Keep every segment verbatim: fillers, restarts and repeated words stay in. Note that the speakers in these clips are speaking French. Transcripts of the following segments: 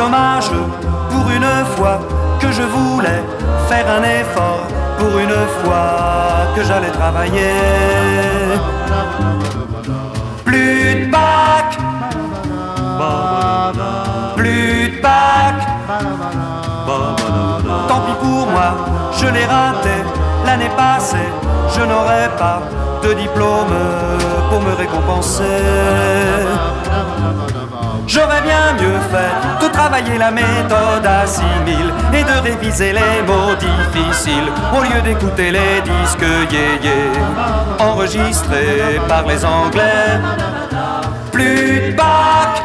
dommage, pour une fois que je voulais faire un effort, pour une fois que j'allais travailler. Plus de bac, plus de bac. Tant pis pour moi, je l'ai raté l'année passée. Je n'aurai pas de diplôme pour me récompenser. J'aurais bien mieux fait de travailler la méthode à six mille et de réviser les mots difficiles au lieu d'écouter les disques yé-yé enregistrés par les Anglais. Plus de bac,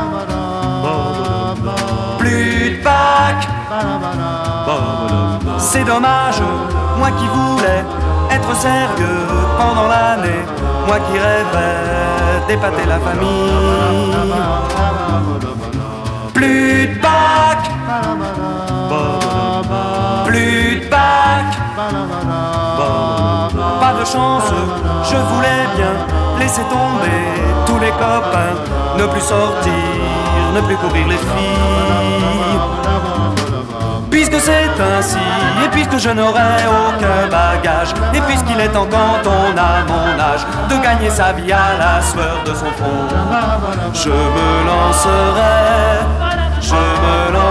plus de bac. C'est dommage, moi qui voulais être sérieux pendant l'année, moi qui rêvais d'épater la famille. Plus de bac, plus de bac. Pas de chance, je voulais bien laisser tomber tous les copains, ne plus sortir, ne plus courir les filles. Puisque c'est ainsi, et puisque je n'aurai aucun bagage, et puisqu'il est temps quand on a mon âge de gagner sa vie à la sueur de son front, je me lancerai, je me lancerai.